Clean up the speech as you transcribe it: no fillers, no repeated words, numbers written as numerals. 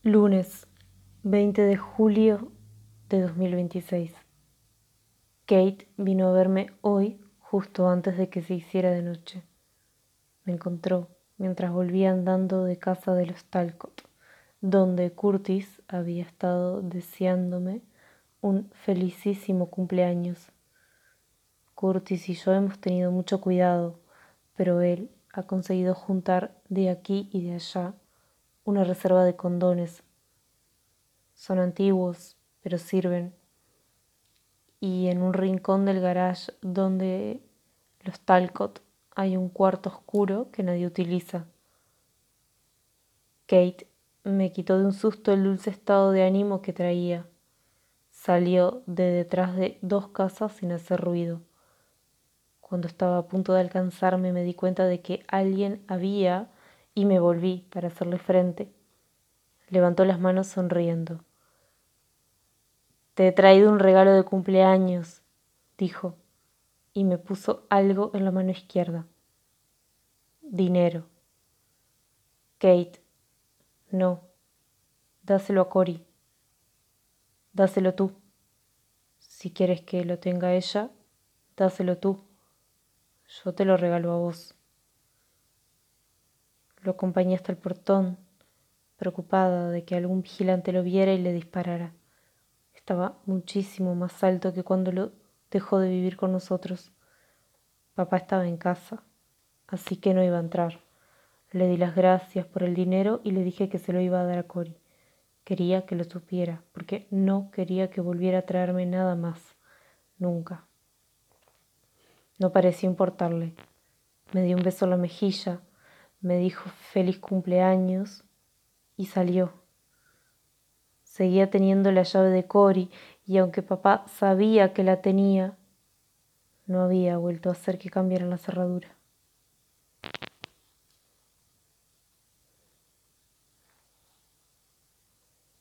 Lunes 20 de julio de 2026. Kate vino a verme hoy justo antes de que se hiciera de noche. Me encontró mientras volvía andando de casa de los Talcott, donde Curtis había estado deseándome un felicísimo cumpleaños. Curtis y yo hemos tenido mucho cuidado, pero él ha conseguido juntar de aquí y de allá una reserva de condones. Son antiguos, pero sirven. Y en un rincón del garage donde los Talcott hay un cuarto oscuro que nadie utiliza. Kate me quitó de un susto el dulce estado de ánimo que traía. Salió de detrás de 2 casas sin hacer ruido. Cuando estaba a punto de alcanzarme me di cuenta de que alguien había y me volví para hacerle frente. Levantó las manos sonriendo. «Te he traído un regalo de cumpleaños», dijo, y me puso algo en la mano izquierda. Dinero. Kate, no, dáselo a Cory. Dáselo tú. Si quieres que lo tenga ella, dáselo tú. Yo te lo regalo a vos. Lo acompañé hasta el portón, preocupada de que algún vigilante lo viera y le disparara. Estaba muchísimo más alto que cuando lo dejó de vivir con nosotros. Papá estaba en casa, así que no iba a entrar. Le di las gracias por el dinero y le dije que se lo iba a dar a Cory. Quería que lo supiera, porque no quería que volviera a traerme nada más. Nunca. No pareció importarle. Me dio un beso en la mejilla, me dijo feliz cumpleaños y salió. Seguía teniendo la llave de Cory y aunque papá sabía que la tenía, no había vuelto a hacer que cambiara la cerradura.